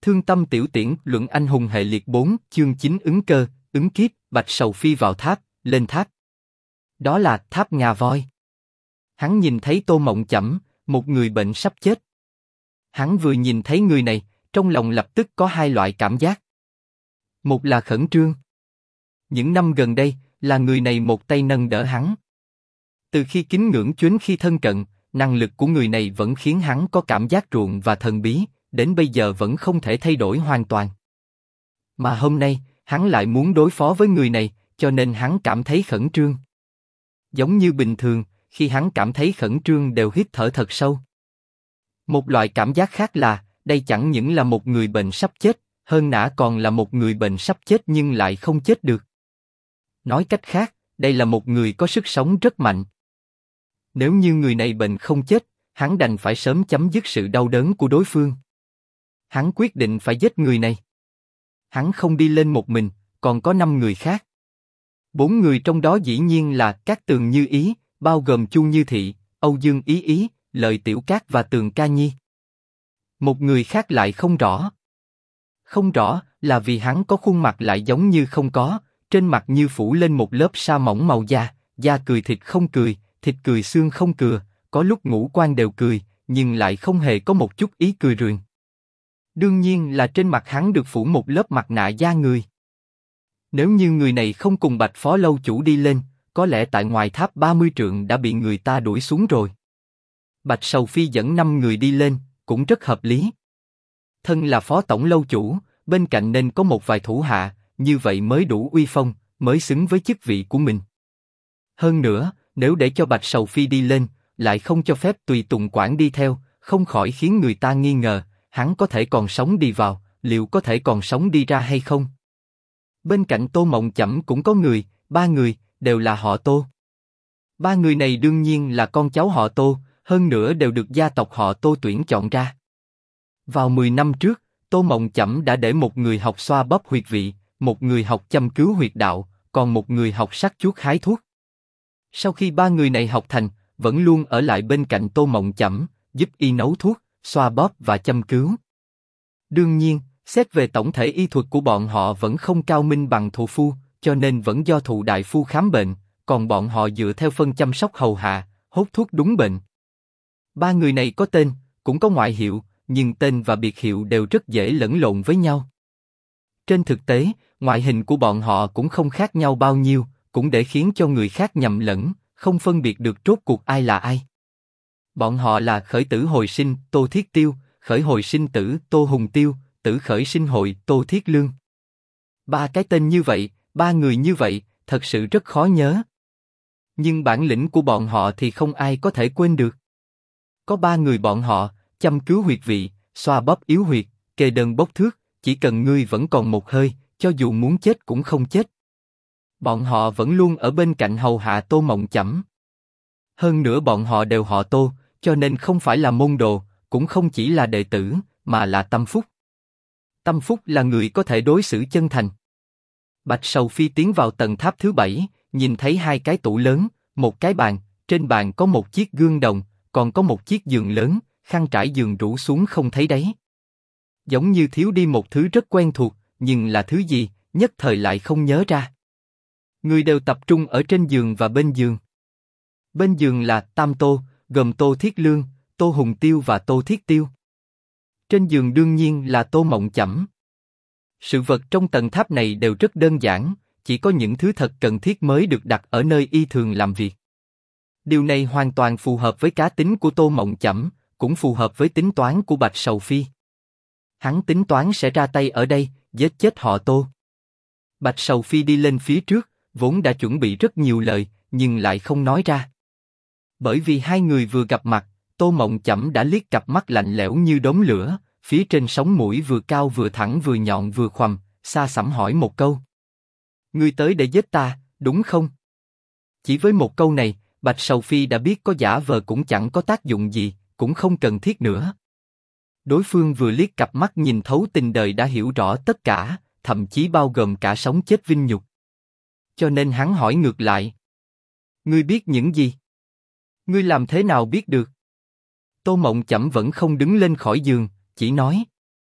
Thương tâm tiểu tiễn, luận anh hùng hệ liệt 4, chương 9 ứng cơ, ứng kiếp, Bạch Sầu Phi vào tháp, lên tháp. Đó là tháp ngà voi. Hắn nhìn thấy Tô Mộng Chẩm, một người bệnh sắp chết. Hắn vừa nhìn thấy người này, trong lòng lập tức có hai loại cảm giác. Một là khẩn trương. Những năm gần đây, là người này một tay nâng đỡ hắn. Từ khi kính ngưỡng chuyến khi thân cận, năng lực của người này vẫn khiến hắn có cảm giác ruộng và thần bí, đến bây giờ vẫn không thể thay đổi hoàn toàn. Mà hôm nay, hắn lại muốn đối phó với người này, cho nên hắn cảm thấy khẩn trương. Giống như bình thường, khi hắn cảm thấy khẩn trương đều hít thở thật sâu. Một loại cảm giác khác là, đây chẳng những là một người bệnh sắp chết, hơn nữa còn là một người bệnh sắp chết nhưng lại không chết được. Nói cách khác, đây là một người có sức sống rất mạnh. Nếu như người này bệnh không chết, hắn đành phải sớm chấm dứt sự đau đớn của đối phương. Hắn quyết định phải giết người này. Hắn không đi lên một mình, còn có 5 người khác. 4 người trong đó dĩ nhiên là Cát Tường Như Ý, bao gồm Chu Như Thị, Âu Dương Ý Ý, Lợi Tiểu Cát và Tường Ca Nhi. Một người khác lại không rõ. Không rõ là vì hắn có khuôn mặt lại giống như không có, trên mặt như phủ lên một lớp sa mỏng màu da, da cười thịt không cười, thịt cười xương không cựa, có lúc ngũ quan đều cười, nhưng lại không hề có một chút ý cười rườn. Đương nhiên là trên mặt hắn được phủ một lớp mặt nạ da người. Nếu như người này không cùng Bạch Phó lâu chủ đi lên, có lẽ tại ngoài tháp 30 trượng đã bị người ta đuổi xuống rồi. Bạch Sầu Phi dẫn 5 người đi lên, cũng rất hợp lý. Thân là Phó tổng lâu chủ, bên cạnh nên có một vài thủ hạ, như vậy mới đủ uy phong, mới xứng với chức vị của mình. Hơn nữa, nếu để cho Bạch Sầu Phi đi lên, lại không cho phép tùy tùng quản đi theo, không khỏi khiến người ta nghi ngờ, hắn có thể còn sống đi vào, liệu có thể còn sống đi ra hay không? Bên cạnh Tô Mộng Chẩm cũng có người, 3 người, đều là họ Tô. 3 người này đương nhiên là con cháu họ Tô, hơn nữa đều được gia tộc họ Tô tuyển chọn ra. Vào 10 năm trước, Tô Mộng Chẩm đã để một người học xoa bóp huyệt vị, một người học châm cứu huyệt đạo, còn một người học sắc chuốt hái thuốc. Sau khi 3 người này học thành, vẫn luôn ở lại bên cạnh Tô Mộng Chẩm, giúp y nấu thuốc, xoa bóp và châm cứu. Đương nhiên, xét về tổng thể y thuật của bọn họ vẫn không cao minh bằng thụ phu, cho nên vẫn do thụ đại phu khám bệnh, còn bọn họ dựa theo phân chăm sóc hầu hạ, hốt thuốc đúng bệnh. 3 người này có tên, cũng có ngoại hiệu, nhưng tên và biệt hiệu đều rất dễ lẫn lộn với nhau. Trên thực tế, ngoại hình của bọn họ cũng không khác nhau bao nhiêu, cũng để khiến cho người khác nhầm lẫn, không phân biệt được rốt cuộc ai là ai. Bọn họ là Khởi Tử Hồi Sinh Tô Thiết Tiêu, Khởi Hồi Sinh Tử Tô Hùng Tiêu, Tử Khởi Sinh Hồi Tô Thiết Lương. 3 cái tên như vậy, 3 người như vậy, thật sự rất khó nhớ. Nhưng bản lĩnh của bọn họ thì không ai có thể quên được. Có 3 người bọn họ, châm cứu huyệt vị, xoa bóp yếu huyệt, kê đơn bốc thước, chỉ cần ngươi vẫn còn một hơi, cho dù muốn chết cũng không chết. Bọn họ vẫn luôn ở bên cạnh hầu hạ Tô Mộng Chẩm. Hơn nữa bọn họ đều họ Tô, cho nên không phải là môn đồ, cũng không chỉ là đệ tử, mà là tâm phúc. Tâm phúc là người có thể đối xử chân thành. Bạch Sầu Phi tiến vào tầng tháp thứ 7, nhìn thấy 2 cái tủ lớn, một cái bàn, trên bàn có một chiếc gương đồng, còn có một chiếc giường lớn, khăn trải giường rũ xuống không thấy đáy. Giống như thiếu đi một thứ rất quen thuộc, nhưng là thứ gì, nhất thời lại không nhớ ra. Người đều tập trung ở trên giường và bên giường. Bên giường là Tam Tô, gồm Tô Thiết Lương, Tô Hùng Tiêu và Tô Thiết Tiêu. Trên giường đương nhiên là Tô Mộng Chẩm. Sự vật trong tầng tháp này đều rất đơn giản, chỉ có những thứ thật cần thiết mới được đặt ở nơi y thường làm việc. Điều này hoàn toàn phù hợp với cá tính của Tô Mộng Chẩm, cũng phù hợp với tính toán của Bạch Sầu Phi. Hắn tính toán sẽ ra tay ở đây, giết chết họ Tô. Bạch Sầu Phi đi lên phía trước, vốn đã chuẩn bị rất nhiều lời, nhưng lại không nói ra. Bởi vì 2 người vừa gặp mặt, Tô Mộng Chẩm đã liếc cặp mắt lạnh lẽo như đốm lửa, phía trên sống mũi vừa cao vừa thẳng vừa nhọn vừa khoằm, xa xăm hỏi một câu. Ngươi tới để giết ta, đúng không? Chỉ với một câu này, Bạch Sầu Phi đã biết có giả vờ cũng chẳng có tác dụng gì, cũng không cần thiết nữa. Đối phương vừa liếc cặp mắt nhìn thấu tình đời đã hiểu rõ tất cả, thậm chí bao gồm cả sống chết vinh nhục. Cho nên hắn hỏi ngược lại. Ngươi biết những gì? Ngươi làm thế nào biết được? Tô Mộng Chẩm vẫn không đứng lên khỏi giường, chỉ nói.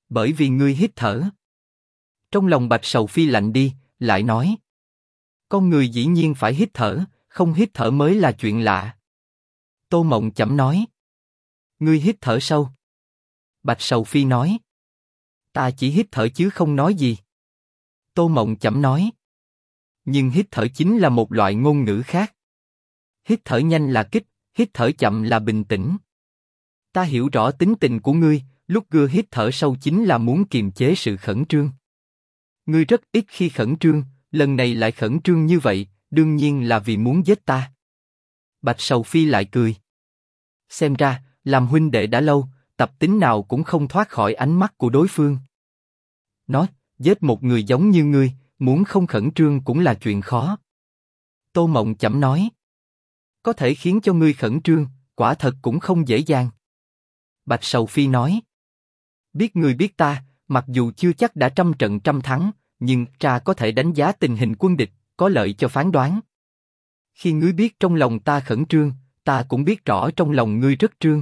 Bởi vì ngươi hít thở. Trong lòng Bạch Sầu Phi lạnh đi, lại nói. Con người dĩ nhiên phải hít thở, không hít thở mới là chuyện lạ. Tô Mộng Chẩm nói. Ngươi hít thở sâu. Bạch Sầu Phi nói. Ta chỉ hít thở chứ không nói gì. Tô Mộng Chẩm nói. Nhưng hít thở chính là một loại ngôn ngữ khác. Hít thở nhanh là kích, hít thở chậm là bình tĩnh. Ta hiểu rõ tính tình của ngươi, lúc ngươi hít thở sâu chính là muốn kiềm chế sự khẩn trương. Ngươi rất ít khi khẩn trương, lần này lại khẩn trương như vậy, đương nhiên là vì muốn giết ta. Bạch Sầu Phi lại cười. Xem ra, làm huynh đệ đã lâu, tập tính nào cũng không thoát khỏi ánh mắt của đối phương. Nói, giết một người giống như ngươi, muốn không khẩn trương cũng là chuyện khó. Tô Mộng Chẩm nói. Có thể khiến cho ngươi khẩn trương, quả thật cũng không dễ dàng. Bạch Sầu Phi nói. Biết ngươi biết ta, mặc dù chưa chắc đã trăm trận trăm thắng, nhưng ta có thể đánh giá tình hình quân địch, có lợi cho phán đoán. Khi ngươi biết trong lòng ta khẩn trương, ta cũng biết rõ trong lòng ngươi rất trương.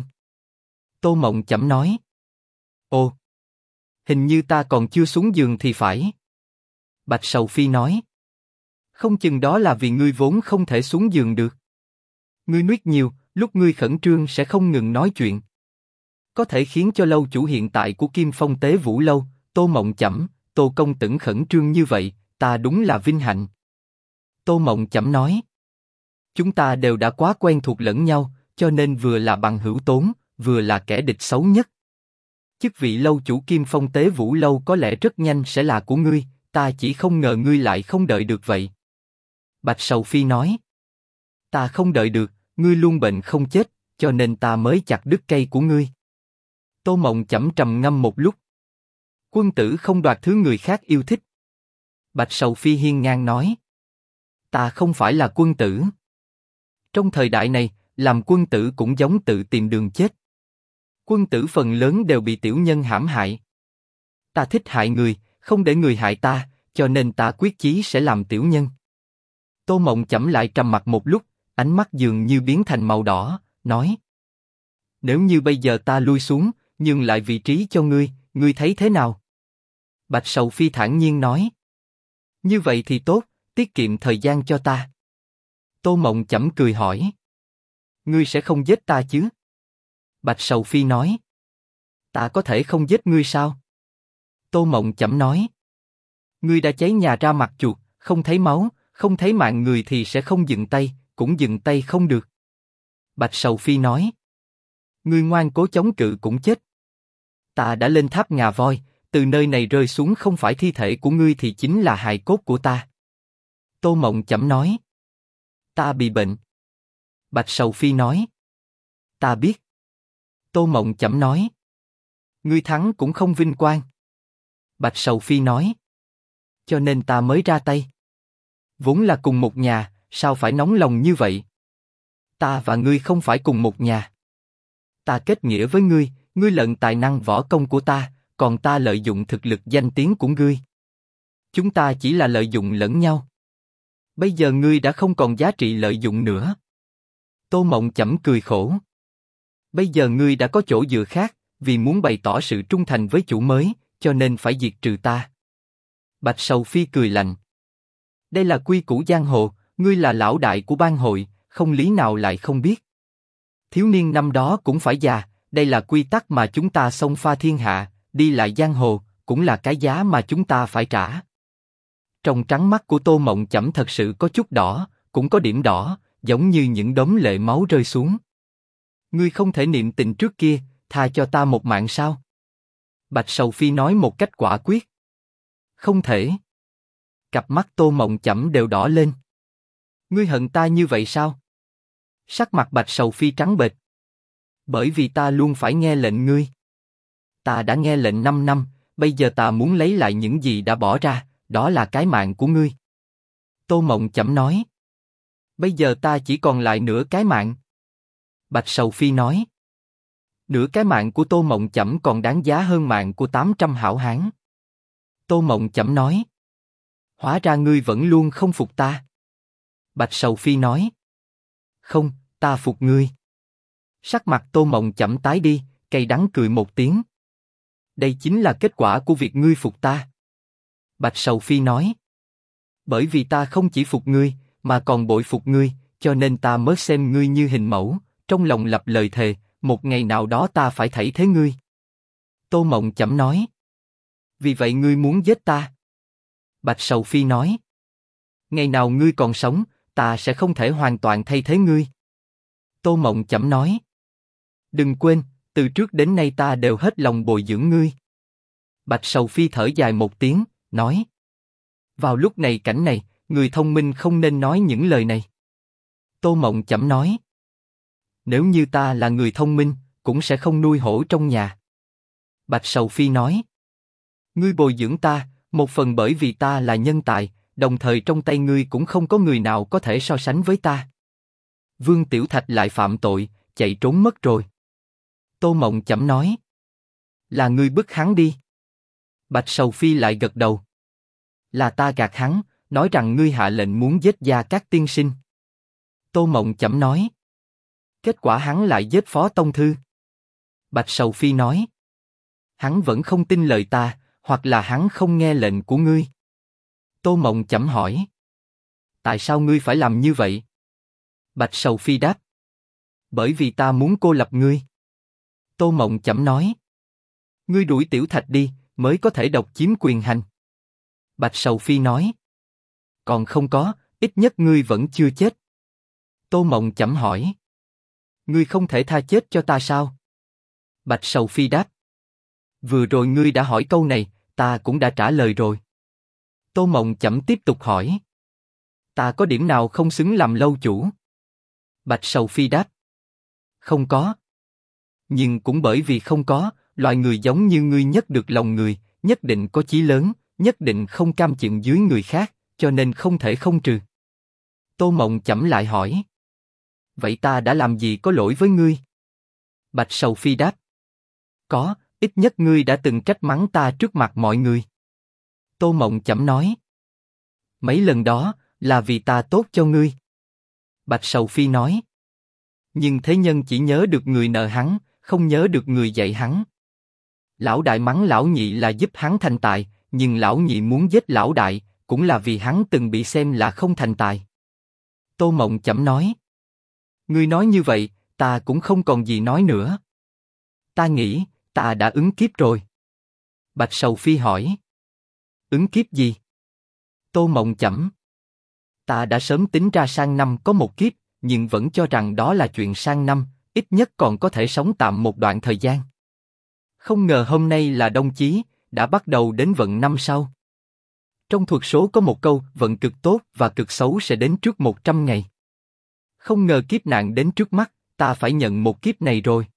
Tô Mộng Chẩm nói. Ồ, hình như ta còn chưa xuống giường thì phải. Bạch Sầu Phi nói. Không chừng đó là vì ngươi vốn không thể xuống giường được. Ngươi nuốt nhiều, lúc ngươi khẩn trương sẽ không ngừng nói chuyện. Có thể khiến cho lâu chủ hiện tại của Kim Phong Tế Vũ Lâu, Tô Mộng Chẩm, Tô Công Tử khẩn trương như vậy, ta đúng là vinh hạnh. Tô Mộng Chẩm nói. Chúng ta đều đã quá quen thuộc lẫn nhau, cho nên vừa là bằng hữu tốn, vừa là kẻ địch xấu nhất. Chức vị lâu chủ Kim Phong Tế Vũ Lâu có lẽ rất nhanh sẽ là của ngươi, ta chỉ không ngờ ngươi lại không đợi được vậy. Bạch Sầu Phi nói. Ta không đợi được, ngươi luôn bệnh không chết, cho nên ta mới chặt đứt cây của ngươi. Tô Mộng Chẩm trầm ngâm một lúc. Quân tử không đoạt thứ người khác yêu thích. Bạch Sầu Phi hiên ngang nói. Ta không phải là quân tử. Trong thời đại này, làm quân tử cũng giống tự tìm đường chết. Quân tử phần lớn đều bị tiểu nhân hãm hại. Ta thích hại người, không để người hại ta, cho nên ta quyết chí sẽ làm tiểu nhân. Tô Mộng Chẩm lại trầm mặc một lúc, ánh mắt dường như biến thành màu đỏ, nói. Nếu như bây giờ ta lui xuống, nhường lại vị trí cho ngươi, ngươi thấy thế nào? Bạch Sầu Phi thản nhiên nói. Như vậy thì tốt, tiết kiệm thời gian cho ta. Tô Mộng Chẩm cười hỏi. Ngươi sẽ không giết ta chứ? Bạch Sầu Phi nói. Ta có thể không giết ngươi sao? Tô Mộng Chẩm nói. Ngươi đã cháy nhà ra mặt chuột, không thấy máu, không thấy mạng người thì sẽ không dừng tay, cũng dừng tay không được. Bạch Sầu Phi nói. Ngươi ngoan cố chống cự cũng chết. Ta đã lên tháp ngà voi, từ nơi này rơi xuống không phải thi thể của ngươi thì chính là hài cốt của ta. Tô Mộng Chẩm nói. Ta bị bệnh. Bạch Sầu Phi nói. Ta biết. Tô Mộng Chẩm nói. Ngươi thắng cũng không vinh quang. Bạch Sầu Phi nói. Cho nên ta mới ra tay. Vốn là cùng một nhà, sao phải nóng lòng như vậy? Ta và ngươi không phải cùng một nhà. Ta kết nghĩa với ngươi, ngươi lợi tài năng võ công của ta, còn ta lợi dụng thực lực danh tiếng của ngươi. Chúng ta chỉ là lợi dụng lẫn nhau. Bây giờ ngươi đã không còn giá trị lợi dụng nữa. Tô Mộng Chẩm cười khổ. Bây giờ ngươi đã có chỗ dựa khác, vì muốn bày tỏ sự trung thành với chủ mới, cho nên phải diệt trừ ta. Bạch Sầu Phi cười lạnh. Đây là quy củ giang hồ, ngươi là lão đại của bang hội, không lý nào lại không biết. Thiếu niên năm đó cũng phải già, đây là quy tắc mà chúng ta xông pha thiên hạ, đi lại giang hồ, cũng là cái giá mà chúng ta phải trả. Trong trắng mắt của Tô Mộng Chẩm thật sự có chút đỏ, cũng có điểm đỏ, giống như những đốm lệ máu rơi xuống. Ngươi không thể niệm tình trước kia, tha cho ta một mạng sao? Bạch Sầu Phi nói một cách quả quyết. Không thể. Cặp mắt Tô Mộng Chẩm đều đỏ lên. Ngươi hận ta như vậy sao? Sắc mặt Bạch Sầu Phi trắng bệch. Bởi vì ta luôn phải nghe lệnh ngươi. Ta đã nghe lệnh 5 năm, bây giờ ta muốn lấy lại những gì đã bỏ ra, đó là cái mạng của ngươi. Tô Mộng Chẩm nói. Bây giờ ta chỉ còn lại nửa cái mạng. Bạch Sầu Phi nói. Nửa cái mạng của Tô Mộng Chẩm còn đáng giá hơn mạng của 800 hảo hán. Tô Mộng Chẩm nói. Hóa ra ngươi vẫn luôn không phục ta. Bạch Sầu Phi nói. Không, ta phục ngươi. Sắc mặt Tô Mộng Chẩm tái đi, cay đắng cười một tiếng. Đây chính là kết quả của việc ngươi phục ta. Bạch Sầu Phi nói. Bởi vì ta không chỉ phục ngươi, mà còn bội phục ngươi, cho nên ta mới xem ngươi như hình mẫu, trong lòng lập lời thề, một ngày nào đó ta phải thay thế ngươi. Tô Mộng Chẩm nói. Vì vậy ngươi muốn giết ta? Bạch Sầu Phi nói. Ngày nào ngươi còn sống, ta sẽ không thể hoàn toàn thay thế ngươi. Tô Mộng Chẩm nói. Đừng quên, từ trước đến nay ta đều hết lòng bồi dưỡng ngươi. Bạch Sầu Phi thở dài một tiếng, nói. Vào lúc này cảnh này, người thông minh không nên nói những lời này. Tô Mộng Chẩm nói. Nếu như ta là người thông minh, cũng sẽ không nuôi hổ trong nhà. Bạch Sầu Phi nói. Ngươi bồi dưỡng ta, một phần bởi vì ta là nhân tài, đồng thời trong tay ngươi cũng không có người nào có thể so sánh với ta. Vương Tiểu Thạch lại phạm tội, chạy trốn mất rồi. Tô Mộng Chẩm nói. Là ngươi bức hắn đi. Bạch Sầu Phi lại gật đầu. Là ta gạt hắn, nói rằng ngươi hạ lệnh muốn giết Gia Cát tiên sinh. Tô Mộng Chẩm nói. Kết quả hắn lại giết Phó Tông Thư. Bạch Sầu Phi nói. Hắn vẫn không tin lời ta, hoặc là hắn không nghe lệnh của ngươi. Tô Mộng Chẩm hỏi. Tại sao ngươi phải làm như vậy? Bạch Sầu Phi đáp. Bởi vì ta muốn cô lập ngươi. Tô Mộng Chẩm nói. Ngươi đuổi Tiểu Thạch đi, mới có thể độc chiếm quyền hành. Bạch Sầu Phi nói. Còn không có, ít nhất ngươi vẫn chưa chết. Tô Mộng Chẩm hỏi. Ngươi không thể tha chết cho ta sao? Bạch Sầu Phi đáp. Vừa rồi ngươi đã hỏi câu này, ta cũng đã trả lời rồi. Tô Mộng Chẩm tiếp tục hỏi. Ta có điểm nào không xứng làm lâu chủ? Bạch Sầu Phi đáp. Không có. Nhưng cũng bởi vì không có, loại người giống như ngươi nhất được lòng người, nhất định có chí lớn, nhất định không cam chịu dưới người khác, cho nên không thể không trừ. Tô Mộng Chẩm lại hỏi. Vậy ta đã làm gì có lỗi với ngươi? Bạch Sầu Phi đáp. Có, ít nhất ngươi đã từng trách mắng ta trước mặt mọi người. Tô Mộng Chẩm nói. Mấy lần đó, là vì ta tốt cho ngươi. Bạch Sầu Phi nói. Nhưng thế nhân chỉ nhớ được người nợ hắn, không nhớ được người dạy hắn. Lão đại mắng lão nhị là giúp hắn thành tài, nhưng lão nhị muốn giết lão đại, cũng là vì hắn từng bị xem là không thành tài. Tô Mộng Chẩm nói. Ngươi nói như vậy, ta cũng không còn gì nói nữa. Ta nghĩ, ta đã ứng kiếp rồi. Bạch Sầu Phi hỏi. Ứng kiếp gì? Tô Mộng Chẩm. Ta đã sớm tính ra sang năm có một kiếp, nhưng vẫn cho rằng đó là chuyện sang năm, ít nhất còn có thể sống tạm một đoạn thời gian. Không ngờ hôm nay là đông chí, đã bắt đầu đến vận năm sau. Trong thuật số có một câu, vận cực tốt và cực xấu sẽ đến trước 100 ngày. Không ngờ kiếp nạn đến trước mắt, ta phải nhận một kiếp này rồi.